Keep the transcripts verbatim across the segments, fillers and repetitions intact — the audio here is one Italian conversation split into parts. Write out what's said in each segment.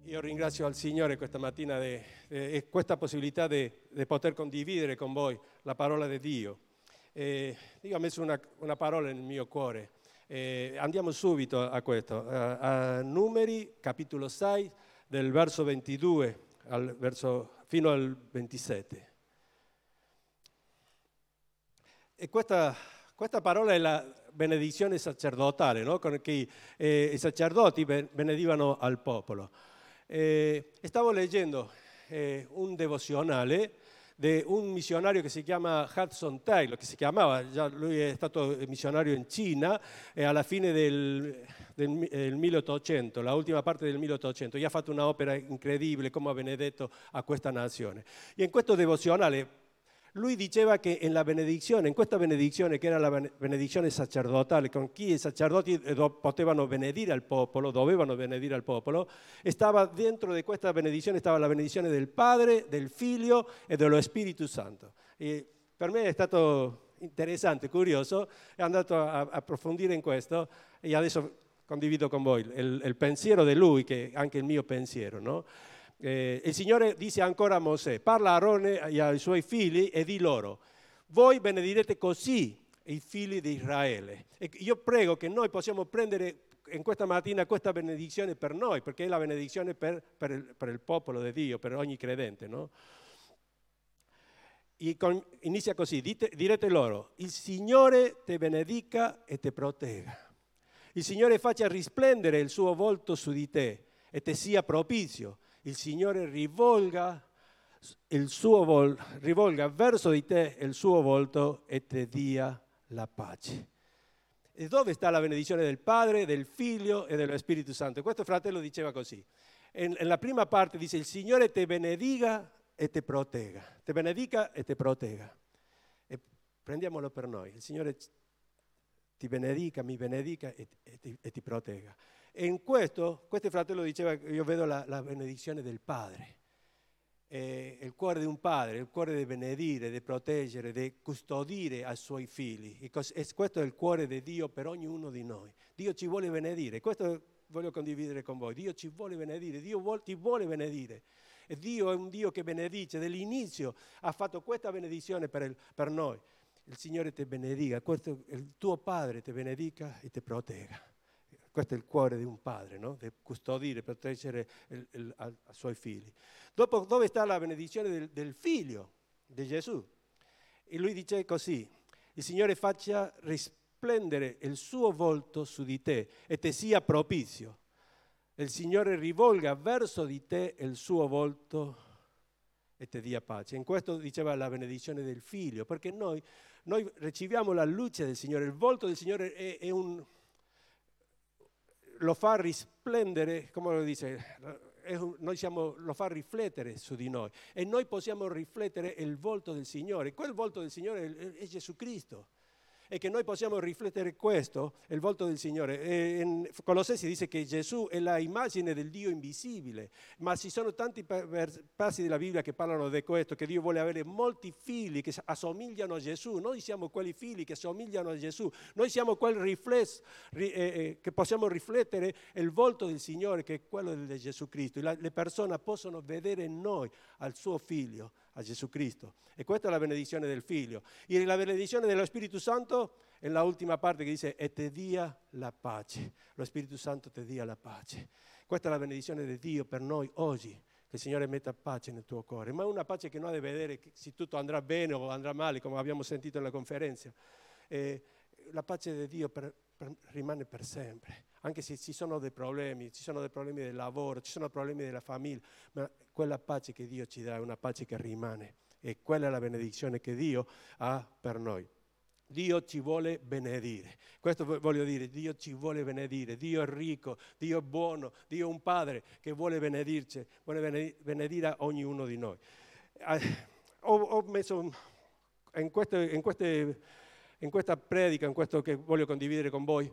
Io ringrazio al Signore questa mattina e eh, questa possibilità di poter condividere con voi la parola di Dio. Eh, Dio ha messo una, una parola nel mio cuore. Eh, andiamo subito a questo, a, a Numeri, capitolo sei, del verso ventidue al verso, fino al ventisette. E questa, questa parola è la benedizione sacerdotale, no? Con cui eh, i sacerdoti benedivano al popolo. Eh, stavo leggendo eh, un devozionale di un missionario che si chiama Hudson Taylor, che si chiamava, già lui è stato missionario in Cina e alla fine del, del, del milleottocento, la ultima parte del milleottocento, gli ha fatto un'opera incredibile, come ha benedetto a questa nazione. E in questo devozionale lui diceva che in, la benedizione, in questa benedizione, che era la benedizione sacerdotale, con cui i sacerdoti potevano benedire al popolo, dovevano benedire al popolo, stava dentro di questa benedizione stava la benedizione del Padre, del Figlio e dello Spirito Santo. E per me è stato interessante, curioso, è andato a, a approfondire in questo e adesso condivido con voi il, il pensiero di lui, che è anche il mio pensiero, no? Eh, il Signore disse ancora a Mosè: parla a Aarone e ai suoi figli e di loro: voi benedirete così i figli di Israele. E io prego che noi possiamo prendere in questa mattina questa benedizione per noi, perché è la benedizione per, per, il, per il popolo di Dio, per ogni credente, no? E con, inizia così: dite, direte loro: il Signore te benedica e te protegga, il Signore faccia risplendere il suo volto su di te e te sia propizio. Il Signore rivolga, il suo vol- rivolga verso di te il suo volto e te dia la pace. E dove sta la benedizione del Padre, del Figlio e dello Spirito Santo? Questo fratello diceva così. En, en la prima parte dice: il Signore te benedica e te protegga. Te benedica e te protegga. E prendiamolo per noi. Il Signore ti benedica, mi benedica e, e, ti, e ti protegga. E in questo, questo fratello diceva: io vedo la, la benedizione del Padre, eh, il cuore di un padre, il cuore di benedire, di proteggere, di custodire ai suoi figli. E cos- e questo è il cuore di Dio per ognuno di noi. Dio ci vuole benedire, questo voglio condividere con voi. Dio ci vuole benedire, Dio vuol, ti vuole benedire. E Dio è un Dio che benedice, dall'inizio ha fatto questa benedizione per, il, per noi. Il Signore ti benedica, questo, il tuo Padre ti benedica e ti protegga. Questo è il cuore di un padre, no? Di custodire, proteggere il, il, a, a suoi figli. Dopo, dove sta la benedizione del, del figlio di Gesù? E lui dice così: il Signore faccia risplendere il suo volto su di te e te sia propizio. Il Signore rivolga verso di te il suo volto e te dia pace. In questo diceva la benedizione del figlio, perché noi, noi riceviamo la luce del Signore. Il volto del Signore è, è un... lo fa risplendere, come lo dice, noi siamo, lo fa riflettere su di noi e noi possiamo riflettere il volto del Signore. Quel volto del Signore è, è Gesù Cristo. E che noi possiamo riflettere questo, il volto del Signore. E in Colossesi dice che Gesù è la immagine del Dio invisibile, ma ci sono tanti passi della Bibbia che parlano di questo, che Dio vuole avere molti figli che assomigliano a Gesù. Noi siamo quelli figli che assomigliano a Gesù, noi siamo quel riflesso eh, eh, che possiamo riflettere il volto del Signore, che è quello di Gesù Cristo. La, le persone possono vedere in noi al suo Figlio, a Gesù Cristo. E questa è la benedizione del Figlio. E la benedizione dello Spirito Santo è la ultima parte che dice: e te dia la pace. Lo Spirito Santo ti dia la pace. Questa è la benedizione di Dio per noi oggi, che il Signore metta pace nel tuo cuore, ma una pace che non ha a vedere se tutto andrà bene o andrà male, come abbiamo sentito nella conferenza. Eh, la pace di Dio per, per, rimane per sempre, anche se ci sono dei problemi, ci sono dei problemi del lavoro, ci sono problemi della famiglia, ma quella pace che Dio ci dà è una pace che rimane, e quella è la benedizione che Dio ha per noi. Dio ci vuole benedire, questo voglio dire, Dio ci vuole benedire, Dio è ricco, Dio è buono, Dio è un Padre che vuole benedirci, vuole benedire a ognuno di noi. Ho, ho messo in, queste, in, queste, in questa predica, in questo che voglio condividere con voi,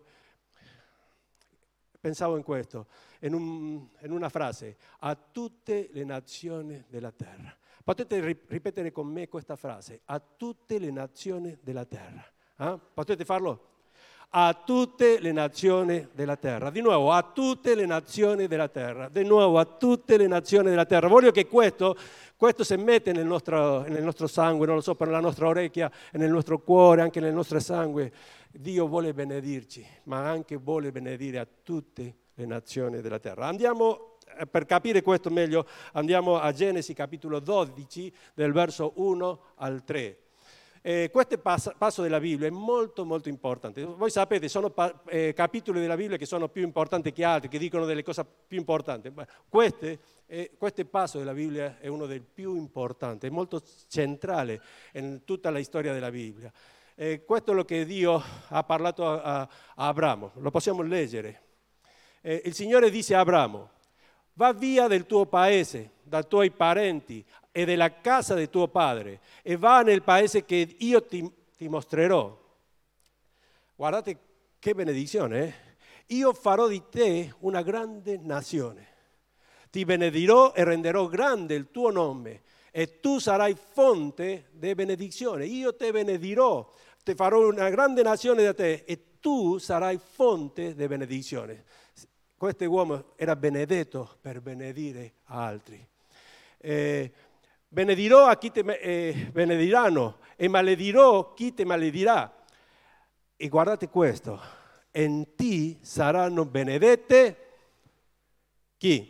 pensavo in questo, in, un, in una frase: a tutte le nazioni della terra. Potete ripetere con me questa frase: a tutte le nazioni della terra. Eh? Potete farlo? a tutte le nazioni della terra. Di nuovo, a tutte le nazioni della terra. Di nuovo, a tutte le nazioni della terra. Voglio che questo, questo si mette nel nostro, nel nostro sangue, non lo so, per la nostra orecchia, nel nostro cuore, anche nel nostro sangue. Dio vuole benedirci, ma anche vuole benedire a tutte le nazioni della terra. Andiamo, per capire questo meglio, andiamo a Genesi capitolo dodici, del verso uno al tre. Eh, questo passo, passo della Bibbia è molto molto importante. Voi sapete, sono pa- eh, capitoli della Bibbia che sono più importanti che altri, che dicono delle cose più importanti. Questo, eh, questo passo della Bibbia è uno dei più importanti, è molto centrale in tutta la storia della Bibbia. Eh, questo è lo che Dio ha parlato a, a, a Abramo, lo possiamo leggere. Eh, il Signore disse a Abramo: va via del tuo paese, dai tuoi parenti e della casa di tuo padre e va nel paese che io ti, ti mostrerò. Guardate che benedizione, eh? Io farò di te una grande nazione. Ti benedirò e renderò grande il tuo nome e tu sarai fonte di benedizione. Io ti benedirò, ti farò una grande nazione da te e tu sarai fonte di benedizione. Questo uomo era benedetto per benedire altri. Eh, benedirò a chi ti eh, benediranno e maledirò chi ti maledirà. E guardate questo, in ti saranno benedette chi?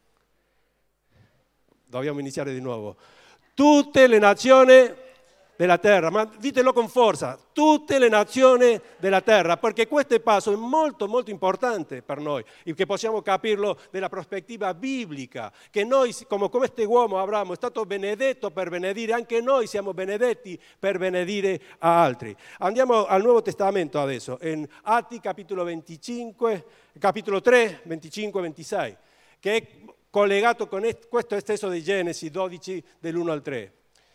Dobbiamo iniziare di nuovo. Tutte le nazioni della terra, ma ditelo con forza, tutte le nazioni della terra, perché questo passo è molto molto importante per noi e che possiamo capirlo dalla prospettiva biblica, che noi come questo uomo Abramo è stato benedetto per benedire, anche noi siamo benedetti per benedire a altri. Andiamo al Nuovo Testamento adesso, in Atti capitolo venticinque, capitolo tre, venticinque ventisei, che è collegato con questo stesso di Genesi dodici dell'uno al tre.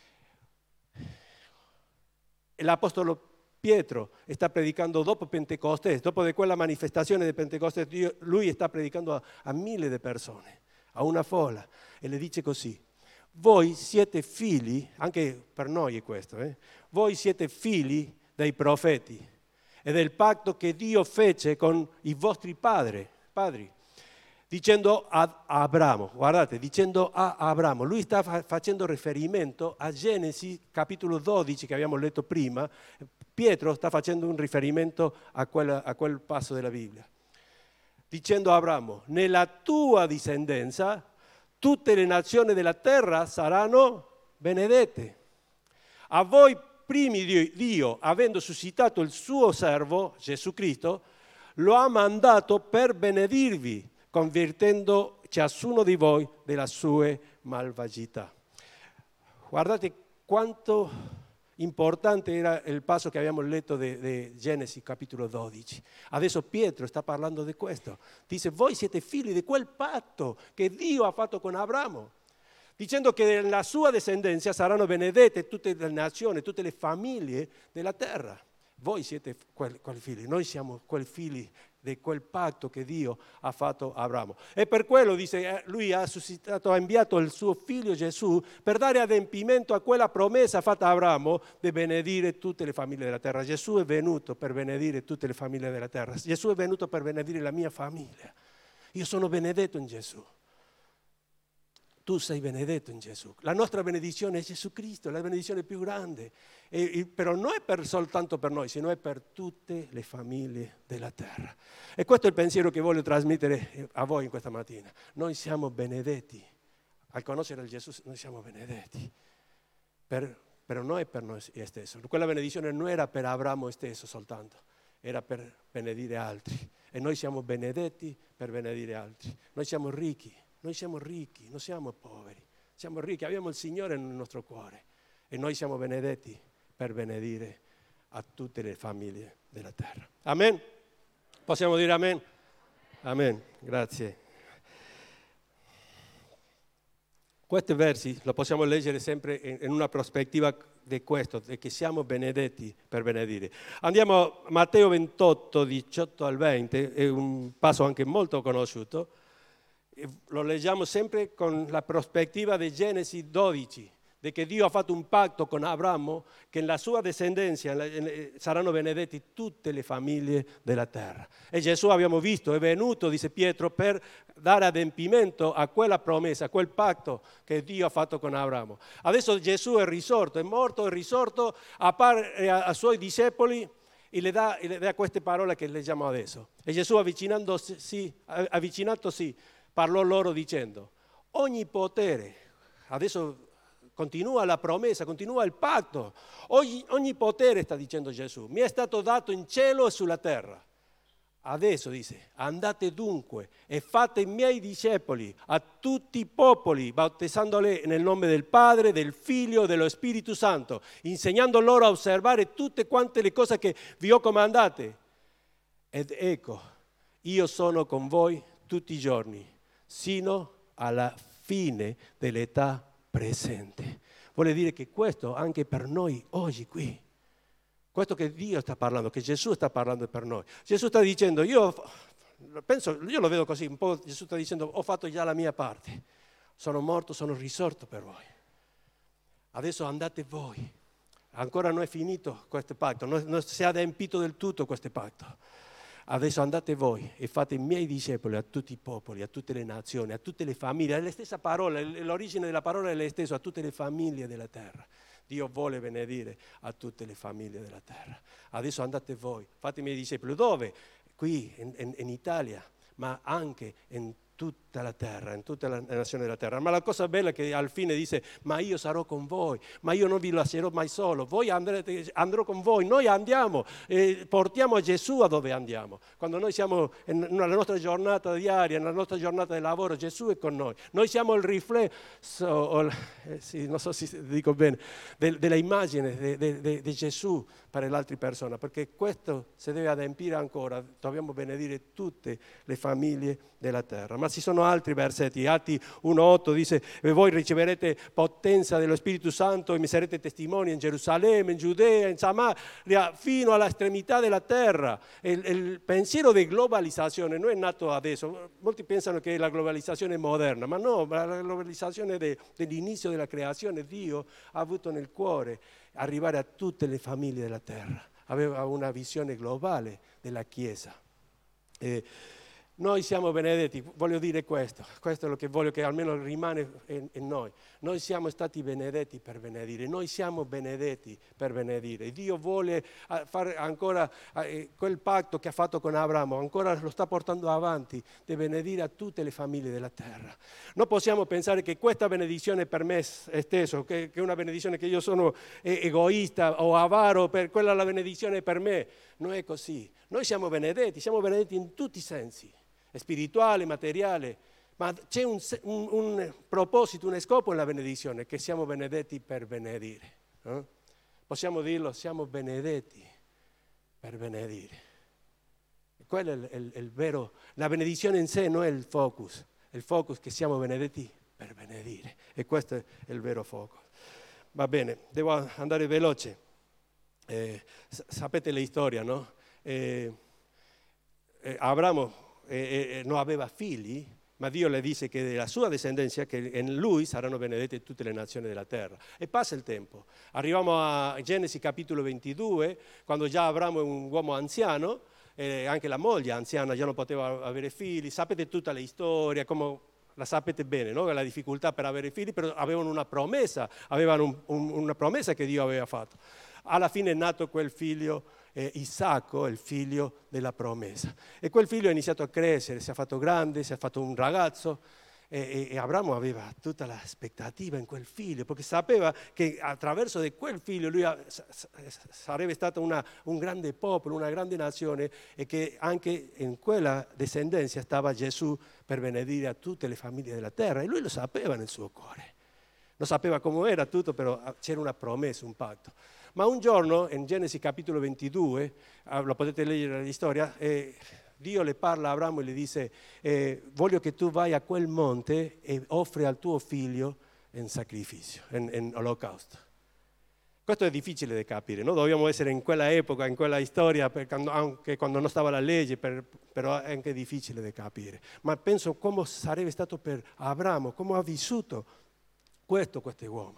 L'Apostolo Pietro sta predicando dopo Pentecoste, dopo di quella manifestazione di Pentecoste, lui sta predicando a, a mille di persone, a una folla, e le dice così: voi siete figli, anche per noi è questo, eh? Voi siete figli dei profeti e del patto che Dio fece con i vostri padri, padri dicendo a Abramo, guardate, dicendo a Abramo, lui sta fa- facendo riferimento a Genesi capitolo dodici che abbiamo letto prima. Pietro sta facendo un riferimento a quel, a quel passo della Bibbia, dicendo a Abramo: nella tua discendenza tutte le nazioni della terra saranno benedette. A voi primi Dio, Dio, avendo suscitato il suo servo Gesù Cristo, lo ha mandato per benedirvi, convertendo ciascuno di voi delle sue malvagità. Guardate quanto importante era il passo che abbiamo letto di Genesi capitolo dodici. Adesso Pietro sta parlando di questo. Dice: voi siete figli di quel patto che Dio ha fatto con Abramo, dicendo che nella sua discendenza saranno benedette tutte le nazioni, tutte le famiglie della terra. Voi siete quei, quei figli, noi siamo quei figli di quel patto che Dio ha fatto a Abramo. E per quello, dice, lui ha suscitato, ha inviato il suo figlio Gesù per dare adempimento a quella promessa fatta a Abramo di benedire tutte le famiglie della terra. Gesù è venuto per benedire tutte le famiglie della terra. Gesù è venuto per benedire la mia famiglia. Io sono benedetto in Gesù. Tu sei benedetto in Gesù. La nostra benedizione è Gesù Cristo, la benedizione più grande. E, e, però non è per, soltanto per noi, sino è per tutte le famiglie della terra. E questo è il pensiero che voglio trasmettere a voi in questa mattina. Noi siamo benedetti. Al conoscere il Gesù noi siamo benedetti. Per, però non è per noi stesso. Quella benedizione non era per Abramo stesso soltanto, era per benedire altri. E noi siamo benedetti per benedire altri. Noi siamo ricchi. Noi siamo ricchi, non siamo poveri, siamo ricchi, abbiamo il Signore nel nostro cuore e noi siamo benedetti per benedire a tutte le famiglie della terra. Amen? Possiamo dire amen? Amen, grazie. Questi versi lo possiamo leggere sempre in una prospettiva di questo, di che siamo benedetti per benedire. Andiamo a Matteo ventotto, diciotto al venti, è un passo anche molto conosciuto. Lo leggiamo sempre con la prospettiva di Genesi dodici, di che Dio ha fatto un patto con Abramo, che nella sua discendenza saranno benedetti tutte le famiglie della terra. E Gesù, abbiamo visto, è venuto, dice Pietro, per dare adempimento a quella promessa, a quel patto che Dio ha fatto con Abramo. Adesso Gesù è risorto, è morto, è risorto, appare ai suoi discepoli e le dà, e le dà queste parole che leggiamo adesso. E Gesù, avvicinandosi, avvicinatosi, parlò loro dicendo: ogni potere, adesso continua la promessa, continua il patto, ogni, ogni potere, sta dicendo Gesù, mi è stato dato in cielo e sulla terra. Adesso dice: andate dunque e fate i miei discepoli a tutti i popoli, battezzandoli nel nome del Padre, del Figlio e dello Spirito Santo, insegnando loro a osservare tutte quante le cose che vi ho comandate. Ed ecco, io sono con voi tutti i giorni, sino alla fine dell'età presente. Vuole dire che questo anche per noi oggi qui. Questo che Dio sta parlando, che Gesù sta parlando per noi. Gesù sta dicendo, io penso, io lo vedo così, un po' Gesù sta dicendo, ho fatto già la mia parte. Sono morto, sono risorto per voi. Adesso andate voi. Ancora non è finito questo patto, non, non si è adempito del tutto questo patto. Adesso andate voi e fate i miei discepoli a tutti i popoli, a tutte le nazioni, a tutte le famiglie. È la stessa parola, l'origine della parola è la stessa, a tutte le famiglie della terra. Dio vuole benedire a tutte le famiglie della terra. Adesso andate voi, fate i miei discepoli. Dove? Qui, in, in, in Italia, ma anche in tutta la terra, in tutte le nazioni della terra. Ma la cosa bella è che al fine dice, ma io sarò con voi, ma io non vi lascerò mai solo, voi andrete, andrò con voi, noi andiamo, eh, portiamo Gesù a dove andiamo. Quando noi siamo nella nostra giornata diaria, nella nostra giornata di lavoro, Gesù è con noi. Noi siamo il riflesso, o, eh, sì, non so se dico bene, de, della immagine di Gesù per le altre persone, perché questo si deve adempiere ancora, dobbiamo benedire tutte le famiglie della terra. Ma ci sono altri versetti, Atti uno otto dice, e voi riceverete potenza dello Spirito Santo e mi sarete testimoni in Gerusalemme, in Giudea, in Samaria, fino all'estremità della terra. E il, il pensiero di globalizzazione non è nato adesso, molti pensano che la globalizzazione è moderna, ma no, la globalizzazione de, dell'inizio della creazione, Dio ha avuto nel cuore arrivare a tutte le famiglie della terra, aveva una visione globale della Chiesa. E noi siamo benedetti, voglio dire questo, questo è lo che voglio che almeno rimane in, in noi. Noi siamo stati benedetti per benedire, noi siamo benedetti per benedire. Dio vuole fare ancora eh, quel patto che ha fatto con Abramo, ancora lo sta portando avanti, di benedire a tutte le famiglie della terra. Non possiamo pensare che questa benedizione per me è stesso, che è una benedizione che io sono egoista o avaro, per quella la benedizione per me. Non è così. Noi siamo benedetti, siamo benedetti in tutti i sensi. Spirituale, materiale, ma c'è un, un, un proposito, un scopo nella benedizione, che siamo benedetti per benedire. Eh? Possiamo dirlo, siamo benedetti per benedire. Quello è il, il, il vero, la benedizione in sé non è il focus, è il focus che siamo benedetti per benedire. E questo è il vero focus. Va bene, devo andare veloce. Eh, sapete la storia, no? Eh, eh, Abramo E, e non aveva figli, ma Dio le disse che della sua discendenza, che in lui saranno benedette tutte le nazioni della terra. E passa il tempo. Arriviamo a Genesi capitolo ventidue, quando già Abramo è un uomo anziano, e anche la moglie anziana già non poteva avere figli. Sapete tutta la storia, come la sapete bene, no? La difficoltà per avere figli, però avevano una promessa, avevano un, un, una promessa che Dio aveva fatto. Alla fine è nato quel figlio, eh, Isacco, il figlio della promessa. E quel figlio ha iniziato a crescere, si è fatto grande, si è fatto un ragazzo, e, e Abramo aveva tutta l'aspettativa in quel figlio, perché sapeva che attraverso di quel figlio lui ha, sarebbe stato una, un grande popolo, una grande nazione, e che anche in quella discendenza stava Gesù per benedire a tutte le famiglie della terra, e lui lo sapeva nel suo cuore. Non sapeva come era tutto, però c'era una promessa, un patto. Ma un giorno, in Genesi capitolo ventidue, lo potete leggere la storia, eh, Dio le parla a Abramo e le dice, eh, voglio che tu vai a quel monte e offri al tuo figlio in sacrificio, in, in olocausto. Questo è difficile da capire, no? Dobbiamo essere in quella epoca, in quella storia, per, anche quando non stava la legge, per, però è anche difficile da capire. Ma penso come sarebbe stato per Abramo, come ha vissuto questo, questo uomo.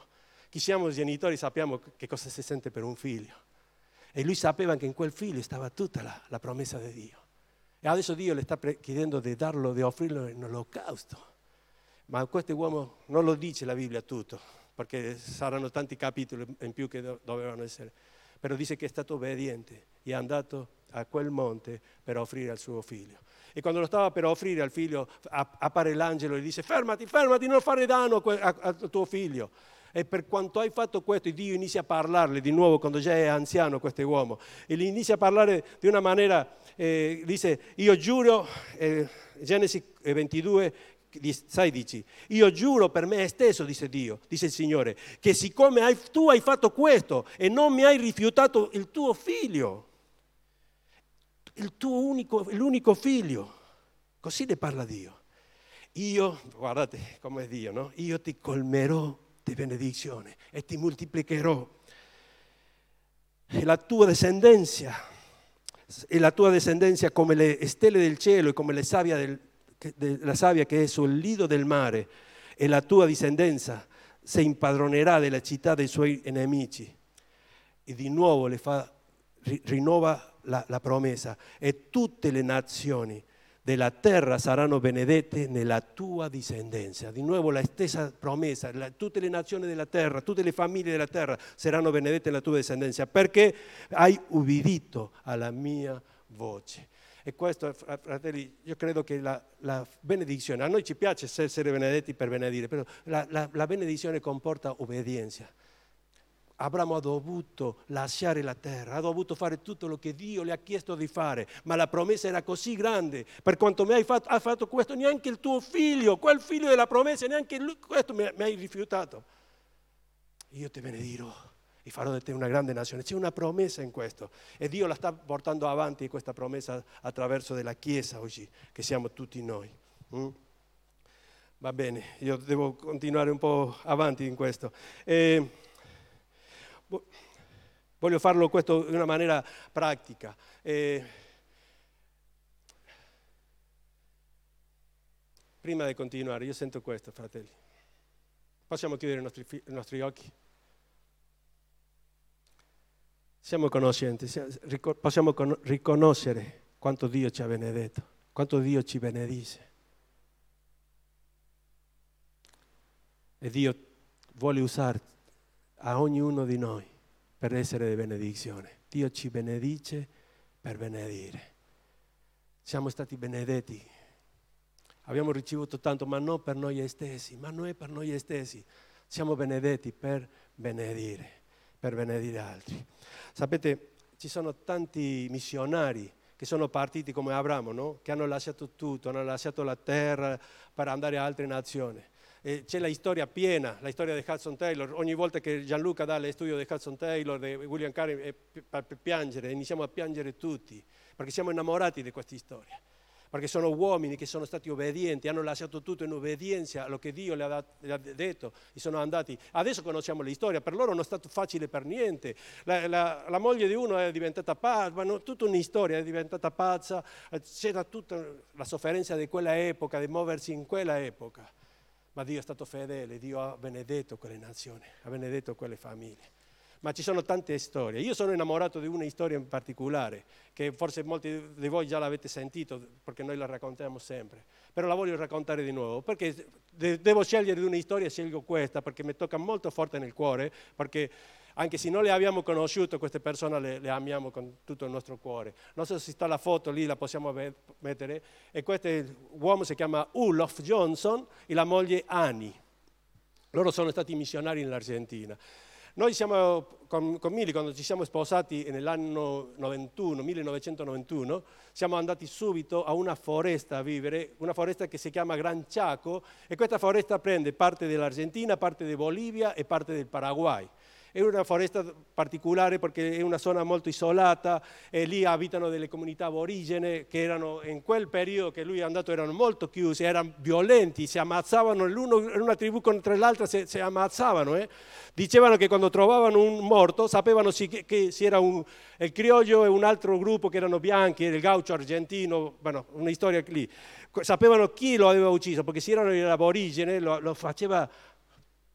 Chi siamo genitori sappiamo che cosa si sente per un figlio. E lui sapeva che in quel figlio stava tutta la, la promessa di Dio. E adesso Dio le sta chiedendo di darlo, di offrirlo in olocausto. Ma questo uomo non lo dice la Bibbia tutto, perché saranno tanti capitoli in più che dovevano essere. Però dice che è stato obbediente e è andato a quel monte per offrire al suo figlio. E quando lo stava per offrire al figlio, appare l'angelo e gli dice: fermati, fermati, non fare danno a, a, a tuo figlio. E per quanto hai fatto questo, Dio inizia a parlarle di nuovo quando già è anziano questo uomo. E gli inizia a parlare di una maniera, eh, dice, io giuro, eh, Genesi ventidue, sai, dici, io giuro per me stesso, dice Dio, dice il Signore, che siccome hai, tu hai fatto questo e non mi hai rifiutato il tuo figlio, il tuo unico, l'unico figlio, così le parla Dio. Io, guardate come è Dio, no? Io ti colmerò di benedizione e ti moltiplicherò. E la tua discendenza, e la tua discendenza come le stelle del cielo e come le sabbia del, de, la sabbia che è sul lido del mare, e la tua discendenza si impadronerà della città dei suoi nemici. E di nuovo le fa, rinnova la, la promessa, e tutte le nazioni della terra saranno benedette nella tua discendenza. Di nuovo la stessa promessa, la, tutte le nazioni della terra, tutte le famiglie della terra saranno benedette nella tua discendenza, perché hai ubbidito alla mia voce. E questo, fratelli, io credo che la, la benedizione, a noi ci piace essere benedetti per benedire, però la, la, la benedizione comporta obbedienza. Abramo ha dovuto lasciare la terra, ha dovuto fare tutto lo che Dio le ha chiesto di fare, ma la promessa era così grande: per quanto mi hai fatto, ha fatto questo, neanche il tuo figlio, quel figlio della promessa, neanche lui, questo mi, mi hai rifiutato. Io ti benedirò e farò di te una grande nazione. C'è una promessa in questo, e Dio la sta portando avanti questa promessa attraverso della Chiesa oggi, che siamo tutti noi. Mm? Va bene, io devo continuare un po' avanti in questo. E voglio farlo questo in una maniera pratica. Eh, prima di continuare, io sento questo, fratelli. Possiamo chiudere i nostri, i nostri occhi? Siamo conoscenti, possiamo riconoscere quanto Dio ci ha benedetto, quanto Dio ci benedice. E Dio vuole usare a ognuno di noi per essere di benedizione. Dio ci benedice per benedire. Siamo stati benedetti, abbiamo ricevuto tanto, ma non per noi stessi, ma non è per noi stessi. Siamo benedetti per benedire, per benedire altri. Sapete, ci sono tanti missionari che sono partiti come Abramo, no? Che hanno lasciato tutto, hanno lasciato la terra per andare a altre nazioni. Eh, c'è la storia piena, la storia di Hudson Taylor. Ogni volta che Gianluca dà le studio di Hudson Taylor, di William Carey, è per piangere, iniziamo a piangere tutti, perché siamo innamorati di questa storia, perché sono uomini che sono stati obbedienti, hanno lasciato tutto in obbedienza a lo che Dio le ha, dat- le ha detto, e sono andati. Adesso conosciamo la storia, per loro non è stato facile per niente. La, la, la moglie di uno è diventata pazza, ma no, tutta una storia, è diventata pazza, c'era tutta la sofferenza di quella epoca, di muoversi in quella epoca. Ma Dio è stato fedele, Dio ha benedetto quelle nazioni, ha benedetto quelle famiglie. Ma ci sono tante storie. Io sono innamorato di una storia in particolare, che forse molti di voi già l'avete sentito, perché noi la raccontiamo sempre. Però la voglio raccontare di nuovo, perché devo scegliere di una storia, scelgo questa, perché mi tocca molto forte nel cuore, perché anche se non le abbiamo conosciute, queste persone le, le amiamo con tutto il nostro cuore. Non so se sta la foto lì, la possiamo mettere. E questo uomo si chiama Olof Johnson e la moglie Annie. Loro sono stati missionari in Argentina. Noi siamo, con, con Mili, quando ci siamo sposati nell'anno novantuno, millenovecentonovantuno, siamo andati subito a una foresta a vivere, una foresta che si chiama Gran Chaco, e questa foresta prende parte dell'Argentina, parte di Bolivia e parte del Paraguay. È una foresta particolare perché è una zona molto isolata, e lì abitano delle comunità aborigene che erano, in quel periodo che lui è andato, erano molto chiusi, erano violenti, si ammazzavano l'uno in una tribù contro l'altra, si, si ammazzavano. Eh. Dicevano che quando trovavano un morto sapevano si, che, che si era un, il criollo e un altro gruppo che erano bianchi, il gaucho argentino, bueno, una storia lì. Sapevano chi lo aveva ucciso, perché se erano l'aborigene lo, lo faceva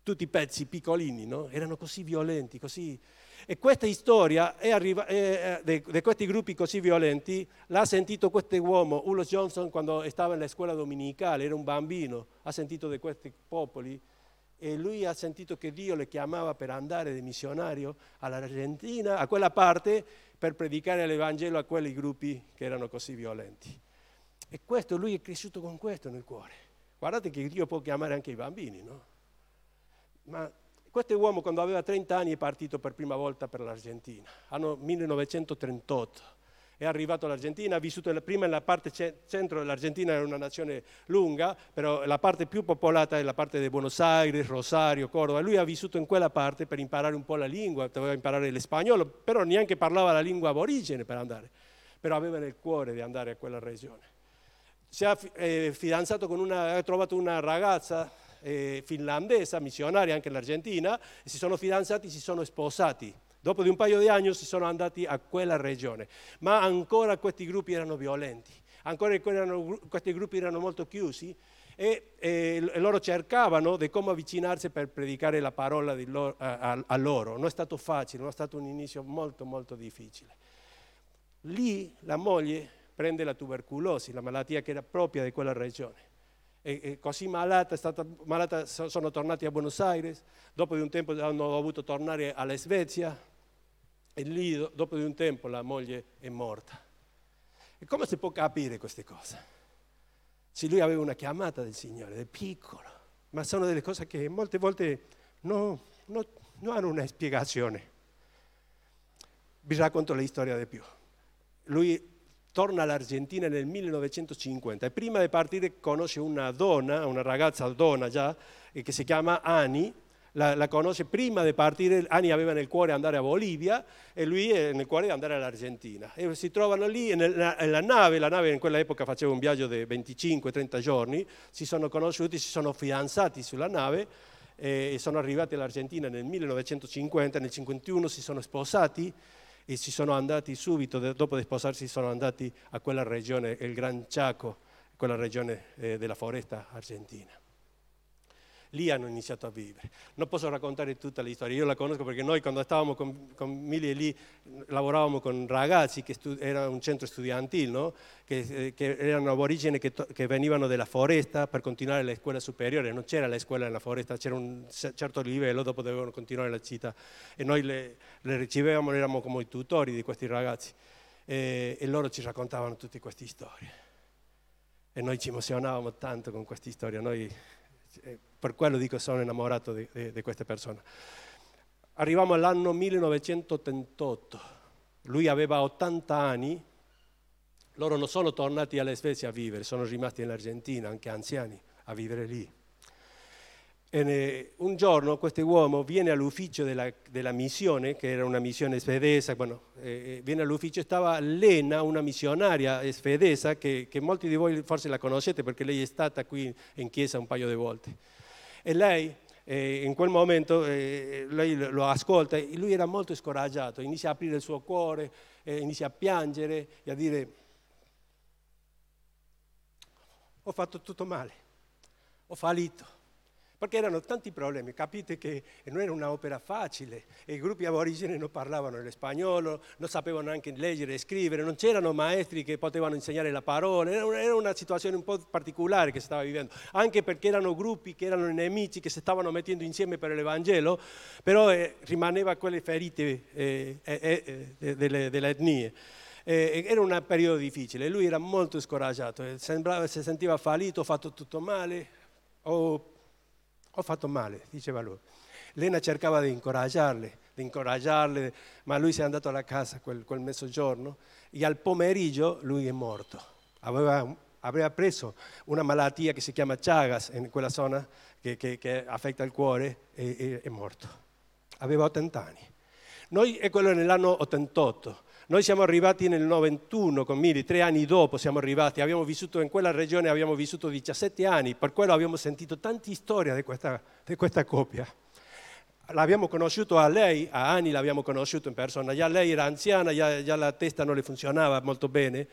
tutti pezzi piccolini, no? Erano così violenti, così... E questa storia è arriva, è, è, di questi gruppi così violenti l'ha sentito questo uomo, Ulos Johnson, quando stava nella scuola domenicale, era un bambino, ha sentito di questi popoli e lui ha sentito che Dio le chiamava per andare di missionario all'Argentina, a quella parte, per predicare l'Evangelo a quei gruppi che erano così violenti. E questo, lui è cresciuto con questo nel cuore. Guardate che Dio può chiamare anche i bambini, no? Ma questo uomo quando aveva trenta anni è partito per prima volta per l'Argentina, anno millenovecentotrentotto. È arrivato all'Argentina, ha vissuto prima nella parte centro dell'Argentina, era una nazione lunga, però la parte più popolata è la parte di Buenos Aires, Rosario, Córdoba. Lui ha vissuto in quella parte per imparare un po' la lingua, doveva imparare l'espagnolo, però neanche parlava la lingua aborigene per andare, però aveva nel cuore di andare a quella regione. Si è eh, fidanzato con una, ha trovato una ragazza eh, finlandesa, missionaria anche in Argentina, e si sono fidanzati, si sono sposati. Dopo di un paio di anni si sono andati a quella regione, ma ancora questi gruppi erano violenti, ancora erano, questi gruppi erano molto chiusi e, e, e loro cercavano di come avvicinarsi per predicare la parola di loro, a, a, a loro. Non è stato facile, non è stato un inizio molto molto difficile. Lì la moglie prende la tubercolosi, la malattia che era propria di quella regione. E, e così malata, è stata malata, sono tornati a Buenos Aires, dopo di un tempo hanno dovuto tornare alla Svezia e lì dopo di un tempo la moglie è morta. E come si può capire queste cose? Se lui aveva una chiamata del Signore, del piccolo, ma sono delle cose che molte volte non no, no hanno una spiegazione. Vi racconto la storia di più. Lui torna all'Argentina nel millenovecentocinquanta e prima di partire conosce una donna, una ragazza donna già, che si chiama Ani. La, la conosce prima di partire. Ani aveva nel cuore andare a Bolivia e lui nel cuore andare all'Argentina. E si trovano lì nella, nella nave, la nave in quell'epoca faceva un viaggio di venticinque trenta giorni, si sono conosciuti, si sono fidanzati sulla nave e sono arrivati all'Argentina nel millenovecentocinquanta, nel cinquantuno si sono sposati e si sono andati subito, dopo di sposarsi, sono andati a quella regione, il Gran Chaco, quella regione eh, della foresta argentina. Lì hanno iniziato a vivere. Non posso raccontare tutta la storia, io la conosco perché noi quando stavamo con, con Mili lì lavoravamo con ragazzi, che stu- era un centro studiantile, no? che, eh, che erano aborigeni che, to- che venivano dalla foresta per continuare la scuola superiore, non c'era la scuola nella foresta, c'era un certo livello, dopo dovevano continuare la città e noi le, le ricevevamo, eravamo come i tutori di questi ragazzi e, e loro ci raccontavano tutte queste storie e noi ci emozionavamo tanto con queste storie. Noi, per quello dico sono innamorato di, di, di queste persone. Arriviamo all'anno millenovecentottantotto, lui aveva ottanta anni, loro non sono tornati alla Svezia a vivere, sono rimasti in Argentina, anche anziani, a vivere lì. E un giorno questo uomo viene all'ufficio della, della missione, che era una missione svedese, bueno, eh, viene all'ufficio, stava Lena, una missionaria svedese, che, che molti di voi forse la conoscete perché lei è stata qui in chiesa un paio di volte. E lei, eh, in quel momento, eh, lei lo ascolta e lui era molto scoraggiato, inizia a aprire il suo cuore, eh, inizia a piangere e a dire: ho fatto tutto male, ho fallito. Perché erano tanti problemi, capite che non era un'opera facile, e i gruppi aborigeni non parlavano l'espagnolo, non sapevano neanche leggere e scrivere, non c'erano maestri che potevano insegnare la parola, era una situazione un po' particolare che si stava vivendo, anche perché erano gruppi che erano nemici, che si stavano mettendo insieme per l'Evangelo, però eh, rimaneva quelle ferite eh, eh, eh, delle, delle etnie. Eh, era un periodo difficile, lui era molto scoraggiato, eh, sembrava, si sentiva fallito, ho fatto tutto male, ho Ho fatto male, diceva lui. Lena cercava di incoraggiarle, di incoraggiarle, ma lui si è andato alla casa quel, quel mezzogiorno e al pomeriggio lui è morto. Aveva, aveva preso una malattia che si chiama Chagas in quella zona che, che, che affetta il cuore e, e è morto. Aveva ottanta anni. Noi è quello nell'anno ottantotto. Noi siamo arrivati nel novantuno con Miri, tre anni dopo siamo arrivati, abbiamo vissuto in quella regione, abbiamo vissuto diciassette anni, per quello abbiamo sentito tante storie di questa, di questa coppia. L'abbiamo conosciuto a lei, a Ani l'abbiamo conosciuto in persona, già lei era anziana, già, già la testa non le funzionava molto bene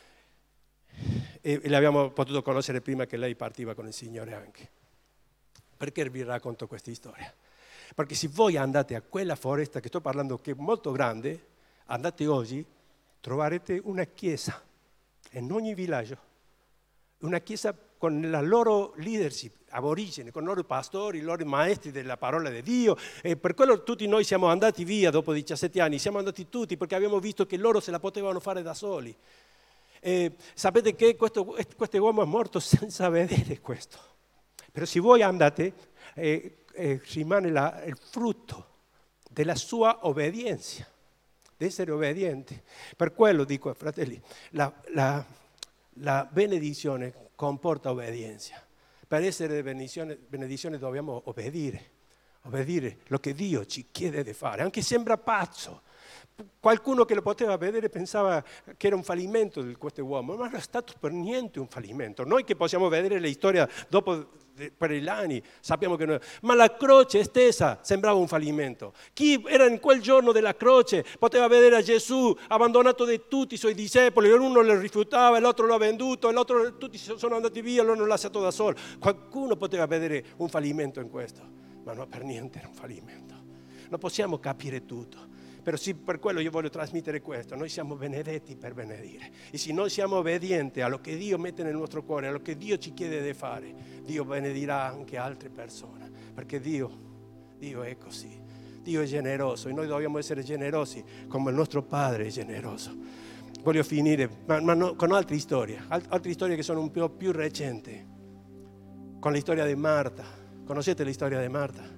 e, e l'abbiamo potuto conoscere prima che lei partiva con il Signore anche. Perché vi racconto questa storia? Perché se voi andate a quella foresta che sto parlando, che è molto grande, andate oggi, troverete una chiesa in ogni villaggio, una chiesa con la loro leadership aborigene, con i loro pastori, i loro maestri della parola di Dio, e per quello tutti noi siamo andati via dopo diciassette anni, siamo andati tutti perché abbiamo visto che loro se la potevano fare da soli. E sapete che questo, questo uomo è morto senza vedere questo, però se voi andate eh, eh, rimane la, il frutto della sua obbedienza, di essere obbedienti. Per quello dico, fratelli, la, la, la benedizione comporta obbedienza. Per essere benedizione, benedizione dobbiamo obbedire, obbedire lo che Dio ci chiede di fare, anche sembra pazzo. Qualcuno che lo poteva vedere pensava che era un fallimento di questo uomo, ma non è stato per niente un fallimento. Noi che possiamo vedere le storie dopo per gli anni sappiamo che non... ma la croce stessa sembrava un fallimento. Chi era in quel giorno della croce poteva vedere a Gesù abbandonato da tutti i suoi discepoli, uno lo rifiutava, l'altro lo ha venduto, l'altro, tutti sono andati via, lo hanno lasciato da solo. Qualcuno poteva vedere un fallimento in questo, ma non per niente era un fallimento. Non possiamo capire tutto. Però sì, per quello io voglio trasmettere questo: noi siamo benedetti per benedire, e se noi siamo obbedienti allo che Dio mette nel nostro cuore, allo che Dio ci chiede di fare, Dio benedirà anche altre persone, perché Dio, Dio è così, Dio è generoso e noi dobbiamo essere generosi come il nostro Padre è generoso. Voglio finire ma, ma no, con altre storie, altre storie che sono un po' più recenti, con la storia di Marta. Conoscete la storia di Marta?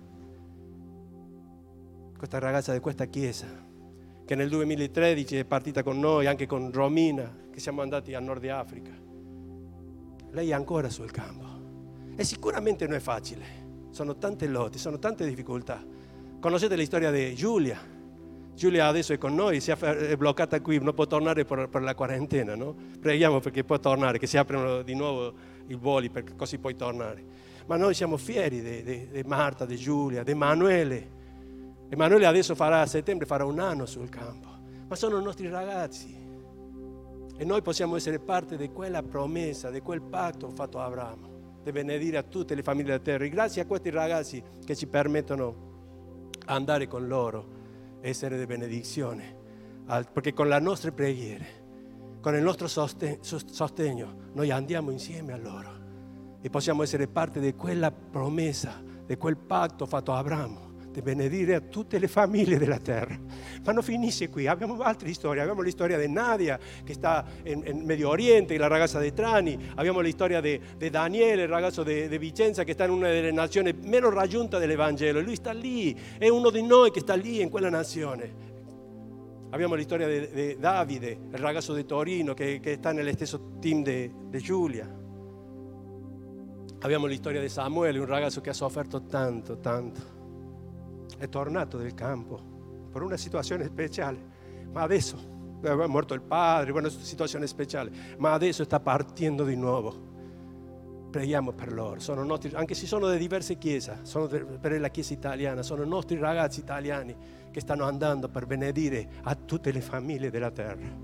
Questa ragazza di questa chiesa che nel duemilatredici è partita con noi, anche con Romina, che siamo andati a Nord Africa. Lei è ancora sul campo e sicuramente non è facile, sono tante lotte, sono tante difficoltà. Conoscete la storia di Giulia? Giulia adesso è con noi, si è bloccata qui, non può tornare per, per la quarantena, no? Preghiamo perché può tornare, che si aprono di nuovo i voli per, così puoi tornare. Ma noi siamo fieri di Marta, di Giulia, di Emanuele. Emanuele adesso farà a settembre, farà un anno sul campo, ma sono i nostri ragazzi e noi possiamo essere parte di quella promessa, di quel patto fatto a Abramo, di benedire a tutte le famiglie della terra. E grazie a questi ragazzi che ci permettono di andare con loro, essere di benedizione, perché con le nostre preghiere, con il nostro sostegno, noi andiamo insieme a loro e possiamo essere parte di quella promessa, di quel patto fatto a Abramo, di benedire a tutte le famiglie della terra. Ma non finisce qui, abbiamo altre storie. Abbiamo la storia di Nadia che sta in, in Medio Oriente, la ragazza dei Trani. Abbiamo la storia di, di Daniele, il ragazzo di, di Vicenza, che sta in una delle nazioni meno raggiunte dell'Evangelo, e lui sta lì, è uno di noi che sta lì in quella nazione. Abbiamo la storia di, di Davide, il ragazzo di Torino che, che sta nello stesso team di, di Giulia. Abbiamo la storia di Samuele, un ragazzo che ha sofferto tanto, tanto. È tornato del campo per una situazione speciale, ma adesso è morto il padre, una situazione speciale, ma adesso sta partendo di nuovo. Preghiamo per loro, sono nostri, anche se sono di diverse chiese, sono per la chiesa italiana, sono i nostri ragazzi italiani che stanno andando per benedire a tutte le famiglie della terra.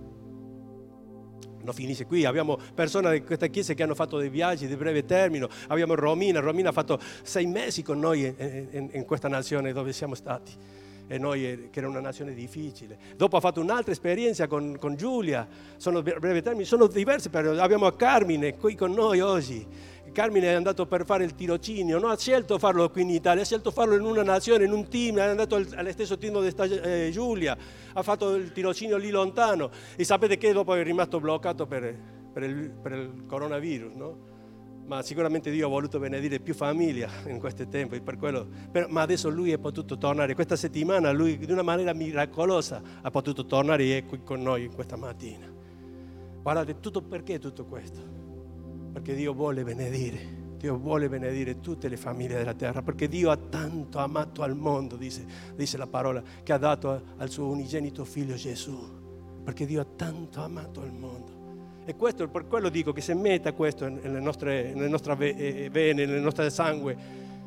Non finisce qui, abbiamo persone di questa chiesa che hanno fatto dei viaggi di breve termine. Abbiamo Romina, Romina ha fatto sei mesi con noi in, in, in questa nazione dove siamo stati, e noi che era una nazione difficile. Dopo ha fatto un'altra esperienza con, con Giulia, sono breve termine, sono diverse. Abbiamo Carmine qui con noi oggi. Carmine è andato per fare il tirocinio, non ha scelto farlo qui in Italia, ha scelto farlo in una nazione, in un team, è andato allo stesso team di eh, Giulia, ha fatto il tirocinio lì lontano, e sapete che dopo è rimasto bloccato per, per, il, per il coronavirus, no? Ma sicuramente Dio ha voluto benedire più famiglia in questi tempi, per quello, per, ma adesso lui è potuto tornare, questa settimana lui di una maniera miracolosa ha potuto tornare e è qui con noi questa mattina. Guardate, tutto perché tutto questo? Perché Dio vuole benedire, Dio vuole benedire tutte le famiglie della terra, perché Dio ha tanto amato al mondo, dice, dice la parola, che ha dato al suo unigenito figlio Gesù, perché Dio ha tanto amato al mondo. E questo, per quello dico che se metta questo nelle nostre, nelle nostre vene, nel nostro sangue,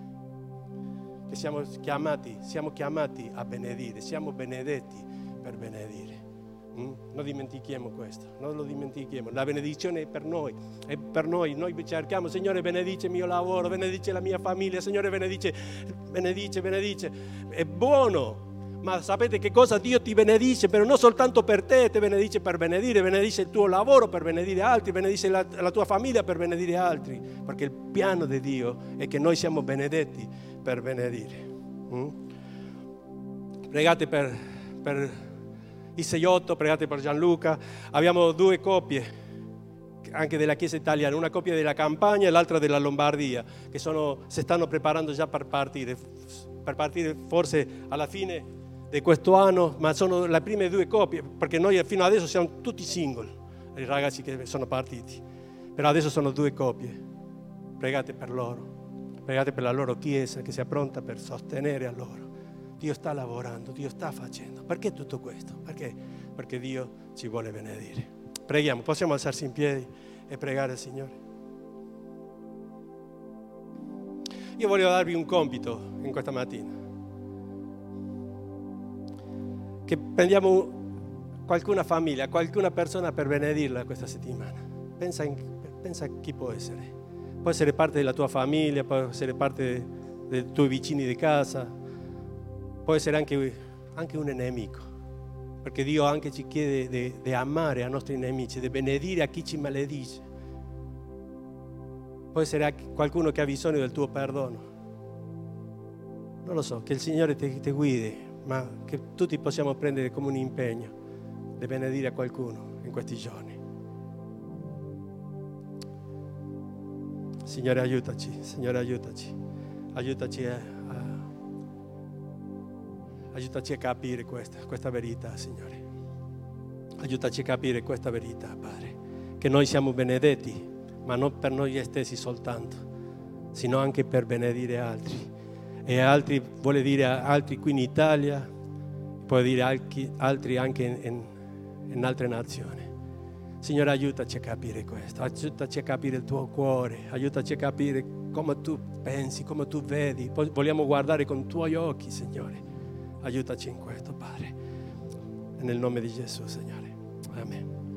che siamo chiamati, siamo chiamati a benedire, siamo benedetti per benedire. Mm? Non dimentichiamo questo, non lo dimentichiamo. La benedizione è per noi, è per noi. Noi cerchiamo, Signore, benedice il mio lavoro, benedice la mia famiglia, Signore, benedice, benedice, benedice. È buono. Ma sapete che cosa? Dio ti benedice, però non soltanto per te, ti benedice per benedire, benedice il tuo lavoro per benedire altri, benedice la, la tua famiglia per benedire altri, perché il piano di Dio è che noi siamo benedetti per benedire. Mm? Pregate per, per i Seiotto, pregate per Gianluca. Abbiamo due coppie anche della Chiesa italiana, una coppia della Campania e l'altra della Lombardia, che sono, si stanno preparando già per partire, per partire forse alla fine di questo anno, ma sono le prime due coppie, perché noi fino adesso siamo tutti single, i ragazzi che sono partiti, però adesso sono due coppie. Pregate per loro, pregate per la loro Chiesa che sia pronta per sostenere a loro. Dio sta lavorando, Dio sta facendo. Perché tutto questo? Perché? Perché Dio ci vuole benedire. Preghiamo, possiamo alzarsi in piedi e pregare al Signore. Io voglio darvi un compito in questa mattina. Che prendiamo qualcuna famiglia, qualcuna persona per benedirla questa settimana. Pensa, in, pensa a chi può essere. Può essere parte della tua famiglia, può essere parte dei tuoi vicini di casa, può essere anche, anche un nemico. Perché Dio anche ci chiede di amare i nostri nemici, di benedire a chi ci maledice. Può essere anche qualcuno che ha bisogno del tuo perdono. Non lo so, che il Signore ti, ti guidi, ma che tutti possiamo prendere come un impegno di benedire a qualcuno in questi giorni. Signore, aiutaci, Signore, aiutaci, aiutaci a, a, aiutaci a capire questa, questa verità, Signore. Aiutaci a capire questa verità, Padre, che noi siamo benedetti, ma non per noi stessi soltanto, sino anche per benedire altri. E altri vuole dire altri qui in Italia, può dire altri anche in, in, in altre nazioni. Signore, aiutaci a capire questo, aiutaci a capire il tuo cuore, aiutaci a capire come tu pensi, come tu vedi. Vogliamo guardare con i tuoi occhi, Signore. Aiutaci in questo, Padre. Nel nome di Gesù, Signore. Amen.